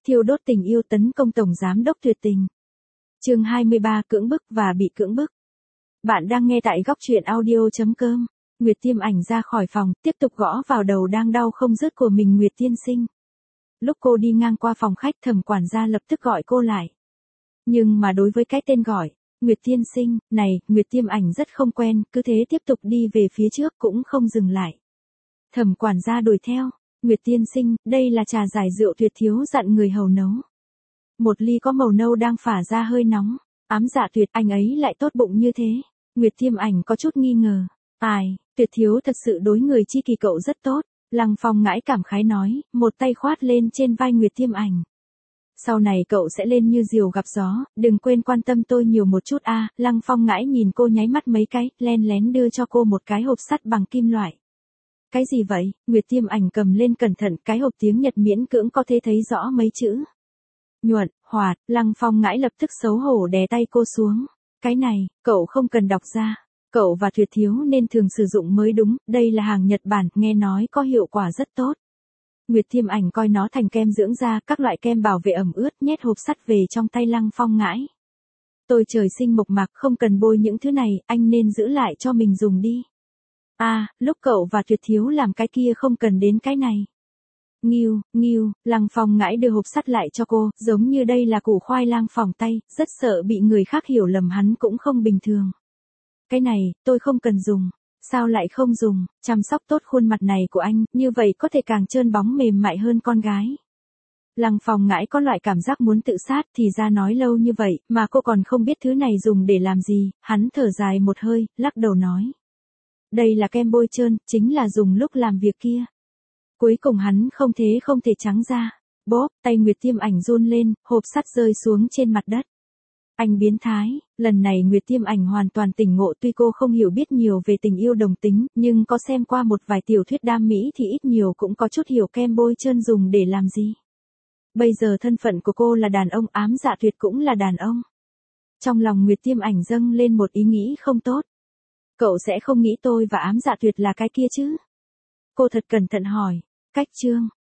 thiêu đốt tình yêu tấn công tổng giám đốc tuyệt tình. Chương 23 cưỡng bức và bị cưỡng bức. Bạn đang nghe tại góc truyện audio.com. Nguyệt Tiêm Ảnh ra khỏi phòng, tiếp tục gõ vào đầu đang đau không dứt của mình Nguyệt tiên sinh. Lúc cô đi ngang qua phòng khách, Thẩm quản gia lập tức gọi cô lại. Nhưng mà đối với cái tên gọi, Nguyệt tiên sinh, này, Nguyệt Tiêm Ảnh rất không quen, cứ thế tiếp tục đi về phía trước cũng không dừng lại. Thẩm quản gia đuổi theo, Nguyệt tiên sinh, đây là trà giải rượu tuyệt thiếu dặn người hầu nấu. Một ly có màu nâu đang phả ra hơi nóng, ám dạ tuyệt, anh ấy lại tốt bụng như thế. Nguyệt Tiêm Ảnh có chút nghi ngờ. Tuyệt thiếu thật sự đối người chi kỳ cậu rất tốt. Lăng Phong ngãi cảm khái nói, một tay khoát lên trên vai Nguyệt Tiêm Ảnh. Sau này cậu sẽ lên như diều gặp gió, đừng quên quan tâm tôi nhiều một chút a. Lăng Phong ngãi nhìn cô nháy mắt mấy cái, len lén đưa cho cô một cái hộp sắt bằng kim loại. Cái gì vậy? Nguyệt Tiêm Ảnh cầm lên cẩn thận, cái hộp tiếng Nhật miễn cưỡng có thể thấy rõ mấy chữ. Nhuận, hoạt. Lăng Phong ngãi lập tức xấu hổ đè tay cô xuống. Cái này, cậu không cần đọc ra. Cậu và Tuyệt thiếu nên thường sử dụng mới đúng, đây là hàng Nhật Bản, nghe nói có hiệu quả rất tốt. Nguyệt Tiêm Ảnh coi nó thành kem dưỡng da, các loại kem bảo vệ ẩm ướt, nhét hộp sắt về trong tay Lăng Phong ngãi. Tôi trời sinh mộc mạc, không cần bôi những thứ này, anh nên giữ lại cho mình dùng đi. Lúc cậu và Tuyệt thiếu làm cái kia không cần đến cái này. Nghiêu, Lăng Phong ngãi đưa hộp sắt lại cho cô, giống như đây là củ khoai lang phỏng tay, rất sợ bị người khác hiểu lầm hắn cũng không bình thường. Cái này, tôi không cần dùng. Sao lại không dùng? Chăm sóc tốt khuôn mặt này của anh, như vậy có thể càng trơn bóng mềm mại hơn con gái. Lăng Phong ngãi có loại cảm giác muốn tự sát, thì ra nói lâu như vậy, mà cô còn không biết thứ này dùng để làm gì, hắn thở dài một hơi, lắc đầu nói. Đây là kem bôi trơn, chính là dùng lúc làm việc kia. Cuối cùng hắn không thể trắng ra. Bóp, tay Nguyệt Tiêm Ảnh run lên, hộp sắt rơi xuống trên mặt đất. Anh biến thái, lần này Nguyệt Tiêm Ảnh hoàn toàn tỉnh ngộ, tuy cô không hiểu biết nhiều về tình yêu đồng tính, nhưng có xem qua một vài tiểu thuyết đam mỹ thì ít nhiều cũng có chút hiểu kem bôi trơn dùng để làm gì. Bây giờ thân phận của cô là đàn ông, ám dạ tuyệt cũng là đàn ông. Trong lòng Nguyệt Tiêm Ảnh dâng lên một ý nghĩ không tốt. Cậu sẽ không nghĩ tôi và ám dạ tuyệt là cái kia chứ? Cô thật cẩn thận hỏi. Cách chương,